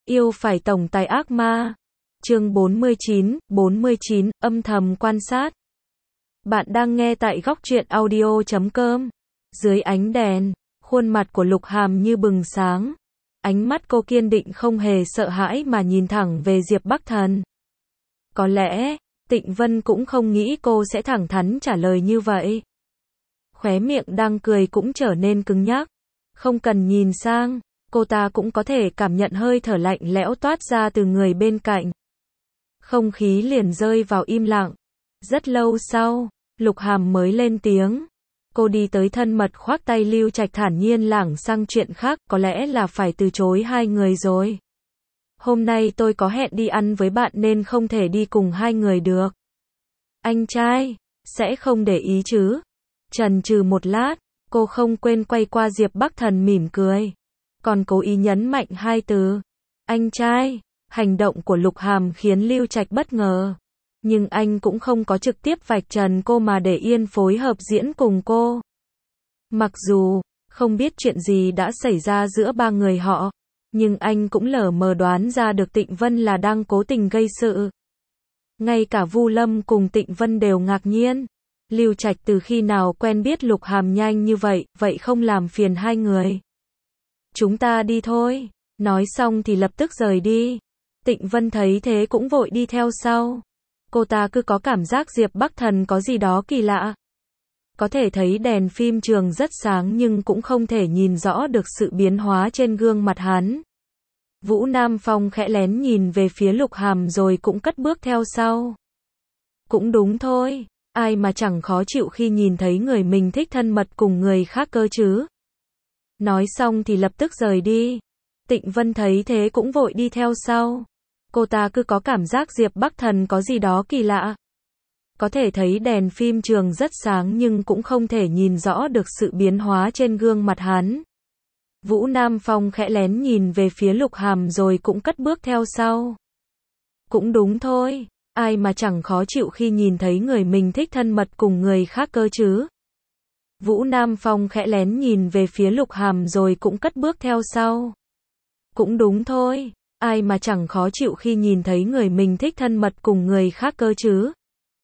Yêu phải tổng tài ác ma. Chương 49, âm thầm quan sát. Bạn đang nghe tại góc truyện audio.com. Dưới ánh đèn, khuôn mặt của Lục Hàm như bừng sáng. Ánh mắt cô kiên định không hề sợ hãi mà nhìn thẳng về Diệp Bắc Thần. Có lẽ, Tịnh Vân cũng không nghĩ cô sẽ thẳng thắn trả lời như vậy. Khóe miệng đang cười cũng trở nên cứng nhắc. Không cần nhìn sang, cô ta cũng có thể cảm nhận hơi thở lạnh lẽo toát ra từ người bên cạnh. Không khí liền rơi vào im lặng. Rất lâu sau, Lục Hàm mới lên tiếng. Cô đi tới thân mật khoác tay Lưu Trạch thản nhiên lảng sang chuyện khác, có lẽ là phải từ chối hai người rồi. Hôm nay tôi có hẹn đi ăn với bạn nên không thể đi cùng hai người được. Anh trai, sẽ không để ý chứ? Chần chừ một lát, cô không quên quay qua Diệp Bắc Thần mỉm cười. Còn cố ý nhấn mạnh hai từ. Anh trai. Hành động của Lục Hàm khiến Lưu Trạch bất ngờ. Nhưng anh cũng không có trực tiếp vạch trần cô mà để yên phối hợp diễn cùng cô. Mặc dù, không biết chuyện gì đã xảy ra giữa ba người họ, nhưng anh cũng lờ mờ đoán ra được Tịnh Vân là đang cố tình gây sự. Ngay cả Vu Lâm cùng Tịnh Vân đều ngạc nhiên. Lưu Trạch từ khi nào quen biết Lục Hàm nhanh như vậy, vậy không làm phiền hai người. Chúng ta đi thôi. Nói xong thì lập tức rời đi. Tịnh Vân thấy thế cũng vội đi theo sau. Cô ta cứ có cảm giác Diệp Bắc Thần có gì đó kỳ lạ. Có thể thấy đèn phim trường rất sáng nhưng cũng không thể nhìn rõ được sự biến hóa trên gương mặt hắn. Vũ Nam Phong khẽ lén nhìn về phía Lục Hàm rồi cũng cất bước theo sau. Cũng đúng thôi, ai mà chẳng khó chịu khi nhìn thấy người mình thích thân mật cùng người khác cơ chứ. Nói xong thì lập tức rời đi. Tịnh Vân thấy thế cũng vội đi theo sau. Cô ta cứ có cảm giác Diệp Bắc Thần có gì đó kỳ lạ. Có thể thấy đèn phim trường rất sáng nhưng cũng không thể nhìn rõ được sự biến hóa trên gương mặt hắn. Vũ Nam Phong khẽ lén nhìn về phía Lục Hàm rồi cũng cất bước theo sau. Cũng đúng thôi, ai mà chẳng khó chịu khi nhìn thấy người mình thích thân mật cùng người khác cơ chứ. Vũ Nam Phong khẽ lén nhìn về phía Lục Hàm rồi cũng cất bước theo sau. Cũng đúng thôi, ai mà chẳng khó chịu khi nhìn thấy người mình thích thân mật cùng người khác cơ chứ.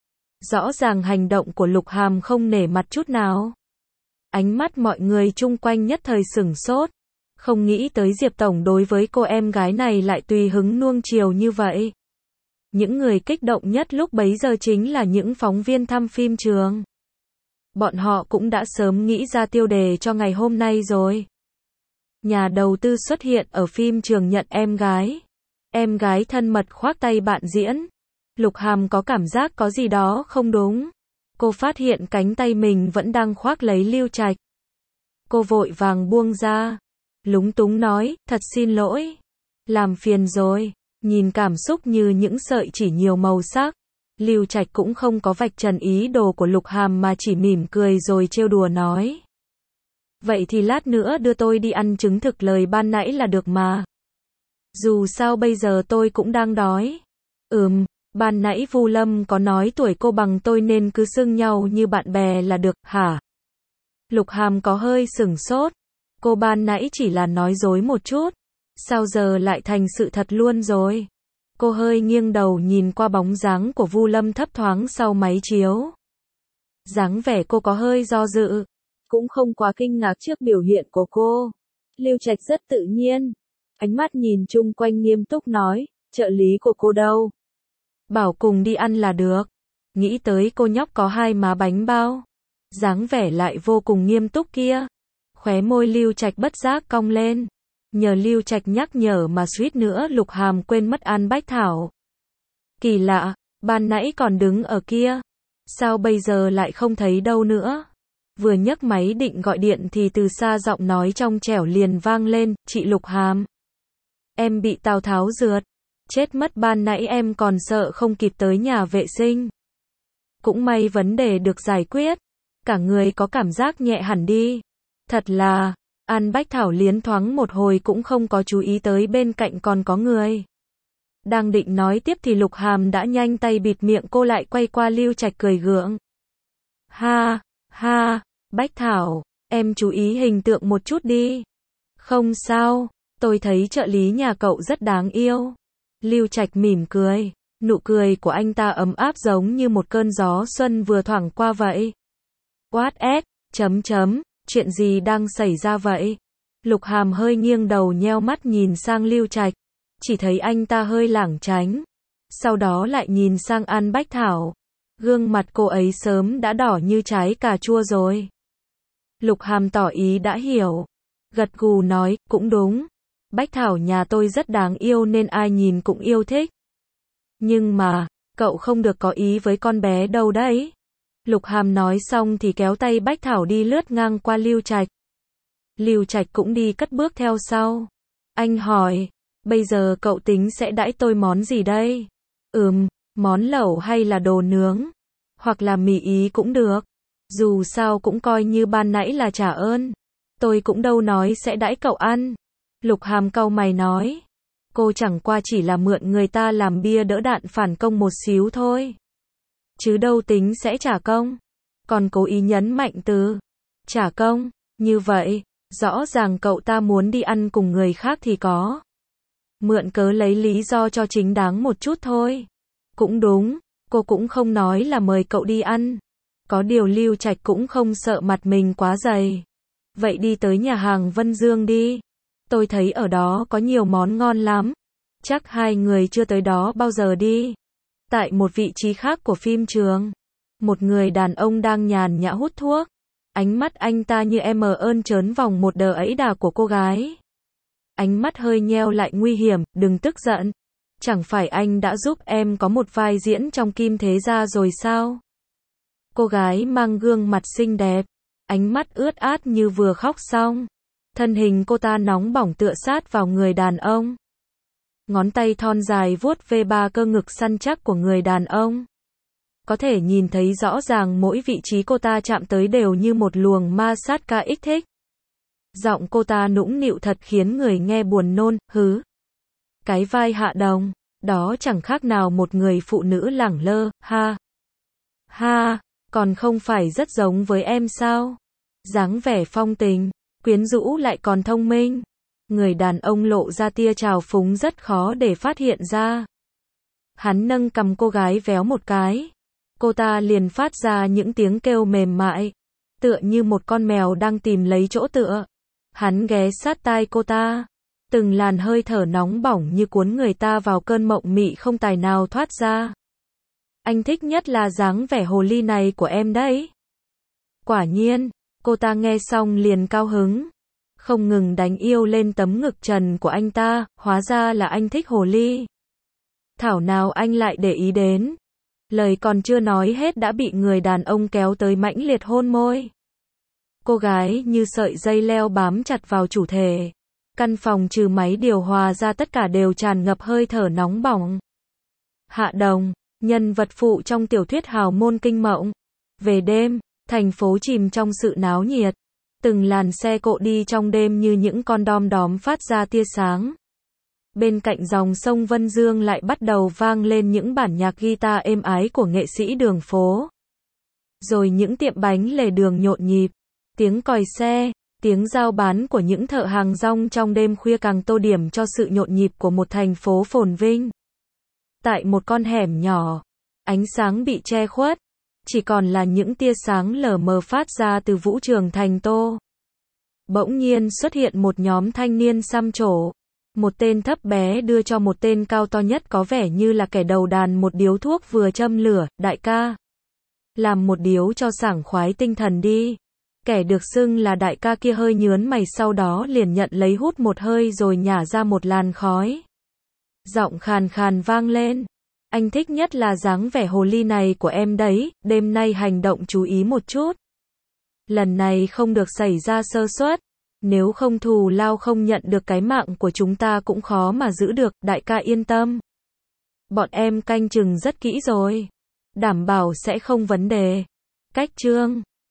Rõ ràng hành động của Lục Hàm không nể mặt chút nào. Ánh mắt mọi người chung quanh nhất thời sửng sốt. Không nghĩ tới Diệp Tổng đối với cô em gái này lại tùy hứng nuông chiều như vậy. Những người kích động nhất lúc bấy giờ chính là những phóng viên thăm phim trường. Bọn họ cũng đã sớm nghĩ ra tiêu đề cho ngày hôm nay rồi. Nhà đầu tư xuất hiện ở phim trường nhận em gái. Em gái thân mật khoác tay bạn diễn. Lục Hàm có cảm giác có gì đó không đúng. Cô phát hiện cánh tay mình vẫn đang khoác lấy Lưu Trạch. Cô vội vàng buông ra. Lúng túng nói, thật xin lỗi. Làm phiền rồi. Nhìn cảm xúc như những sợi chỉ nhiều màu sắc. Lưu Trạch cũng không có vạch trần ý đồ của Lục Hàm mà chỉ mỉm cười rồi trêu đùa nói. Vậy thì lát nữa đưa tôi đi ăn chứng thực lời ban nãy là được mà. Dù sao bây giờ tôi cũng đang đói. Ban nãy Vu Lâm có nói tuổi cô bằng tôi nên cứ xưng nhau như bạn bè là được, hả? Lục Hàm có hơi sửng sốt. Cô ban nãy chỉ là nói dối một chút. Sao giờ lại thành sự thật luôn rồi? Cô hơi nghiêng đầu nhìn qua bóng dáng của Vu Lâm thấp thoáng sau máy chiếu. Dáng vẻ cô có hơi do dự. Cũng không quá kinh ngạc trước biểu hiện của cô. Lưu Trạch rất tự nhiên. Ánh mắt nhìn chung quanh nghiêm túc nói, trợ lý của cô đâu? Bảo cùng đi ăn là được. Nghĩ tới cô nhóc có hai má bánh bao. Dáng vẻ lại vô cùng nghiêm túc kia. Khóe môi Lưu Trạch bất giác cong lên. Nhờ Lưu Trạch nhắc nhở mà suýt nữa Lục Hàm quên mất An Bách Thảo. Kỳ lạ, ban nãy còn đứng ở kia. Sao bây giờ lại không thấy đâu nữa? Vừa nhấc máy định gọi điện thì từ xa giọng nói trong trẻo liền vang lên, chị Lục Hàm. Em bị Tào Tháo rượt. Chết mất, ban nãy em còn sợ không kịp tới nhà vệ sinh. Cũng may vấn đề được giải quyết. Cả người có cảm giác nhẹ hẳn đi. Thật là, An Bách Thảo liến thoáng một hồi cũng không có chú ý tới bên cạnh còn có người. Đang định nói tiếp thì Lục Hàm đã nhanh tay bịt miệng cô lại, quay qua Lưu Trạch cười gượng. Ha, ha, Bách Thảo, em chú ý hình tượng một chút đi. Không sao, Tôi thấy trợ lý nhà cậu rất đáng yêu. Lưu Trạch mỉm cười. Nụ cười của anh ta ấm áp giống như một cơn gió xuân vừa thoảng qua vậy. What chuyện gì đang xảy ra vậy? Lục Hàm hơi nghiêng đầu nheo mắt nhìn sang Lưu Trạch. Chỉ thấy anh ta hơi lảng tránh. Sau đó lại nhìn sang An Bách Thảo. Gương mặt cô ấy sớm đã đỏ như trái cà chua rồi. Lục Hàm tỏ ý đã hiểu. Gật gù nói, cũng đúng. Bách Thảo nhà tôi rất đáng yêu nên ai nhìn cũng yêu thích. Nhưng mà, cậu không được có ý với con bé đâu đấy. Lục Hàm nói xong thì kéo tay Bách Thảo đi lướt ngang qua Lưu Trạch. Lưu Trạch cũng đi cất bước theo sau. Anh hỏi, bây giờ cậu tính sẽ đãi tôi món gì đây? Món lẩu hay là đồ nướng? Hoặc là mì Ý cũng được. Dù sao cũng coi như ban nãy là trả ơn. Tôi cũng đâu nói sẽ đãi cậu ăn. Lục Hàm cau mày nói. Cô chẳng qua chỉ là mượn người ta làm bia đỡ đạn phản công một xíu thôi. Chứ đâu tính sẽ trả công. Còn cố ý nhấn mạnh từ trả công. Như vậy, rõ ràng cậu ta muốn đi ăn cùng người khác thì có. Mượn cớ lấy lý do cho chính đáng một chút thôi. Cũng đúng, cô cũng không nói là mời cậu đi ăn. Có điều Lưu Trạch cũng không sợ mặt mình quá dày. Vậy đi tới nhà hàng Vân Dương đi. Tôi thấy ở đó có nhiều món ngon lắm. Chắc hai người chưa tới đó bao giờ đi. Tại một vị trí khác của phim trường, một người đàn ông đang nhàn nhã hút thuốc. Ánh mắt anh ta như em ơn trớn vòng một đờ ấy đà của cô gái. Ánh mắt hơi nheo lại nguy hiểm, đừng tức giận. Chẳng phải anh đã giúp em có một vai diễn trong Kim Thế Gia rồi sao? Cô gái mang gương mặt xinh đẹp, ánh mắt ướt át như vừa khóc xong. Thân hình cô ta nóng bỏng tựa sát vào người đàn ông. Ngón tay thon dài vuốt ve ba cơ ngực săn chắc của người đàn ông. Có thể nhìn thấy rõ ràng mỗi vị trí cô ta chạm tới đều như một luồng ma sát kích thích. Giọng cô ta nũng nịu thật khiến người nghe buồn nôn, hứ. Cái vai Hạ Đồng, đó chẳng khác nào một người phụ nữ lẳng lơ, ha. Ha, còn không phải rất giống với em sao? Dáng vẻ phong tình, quyến rũ lại còn thông minh. Người đàn ông lộ ra tia trào phúng rất khó để phát hiện ra. Hắn nâng cằm cô gái véo một cái. Cô ta liền phát ra những tiếng kêu mềm mại, tựa như một con mèo đang tìm lấy chỗ tựa. Hắn ghé sát tai cô ta. Từng làn hơi thở nóng bỏng như cuốn người ta vào cơn mộng mị không tài nào thoát ra. Anh thích nhất là dáng vẻ hồ ly này của em đấy. Quả nhiên, cô ta nghe xong liền cao hứng. Không ngừng đánh yêu lên tấm ngực trần của anh ta, hóa ra là anh thích hồ ly. Thảo nào anh lại để ý đến. Lời còn chưa nói hết đã bị người đàn ông kéo tới mãnh liệt hôn môi. Cô gái như sợi dây leo bám chặt vào chủ thể. Căn phòng trừ máy điều hòa ra tất cả đều tràn ngập hơi thở nóng bỏng. Hạ Đồng, nhân vật phụ trong tiểu thuyết hào môn kinh mộng. Về đêm, thành phố chìm trong sự náo nhiệt. Từng làn xe cộ đi trong đêm như những con đom đóm phát ra tia sáng. Bên cạnh dòng sông Vân Dương lại bắt đầu vang lên những bản nhạc guitar êm ái của nghệ sĩ đường phố. Rồi những tiệm bánh lề đường nhộn nhịp, tiếng còi xe, tiếng giao bán của những thợ hàng rong trong đêm khuya càng tô điểm cho sự nhộn nhịp của một thành phố phồn vinh. Tại một con hẻm nhỏ, ánh sáng bị che khuất, chỉ còn là những tia sáng lờ mờ phát ra từ vũ trường thành tô. Bỗng nhiên xuất hiện một nhóm thanh niên xăm trổ. Một tên thấp bé đưa cho một tên cao to nhất có vẻ như là kẻ đầu đàn một điếu thuốc vừa châm lửa, đại ca. Làm một điếu cho sảng khoái tinh thần đi. Kẻ được xưng là đại ca kia hơi nhớn mày sau đó liền nhận lấy hút một hơi rồi nhả ra một làn khói. Giọng khàn khàn vang lên. Anh thích nhất là dáng vẻ hồ ly này của em đấy, đêm nay hành động chú ý một chút. Lần này không được xảy ra sơ suất. Nếu không thù lao không nhận được cái mạng của chúng ta cũng khó mà giữ được, đại ca yên tâm. Bọn em canh chừng rất kỹ rồi. Đảm bảo sẽ không vấn đề. Cách chương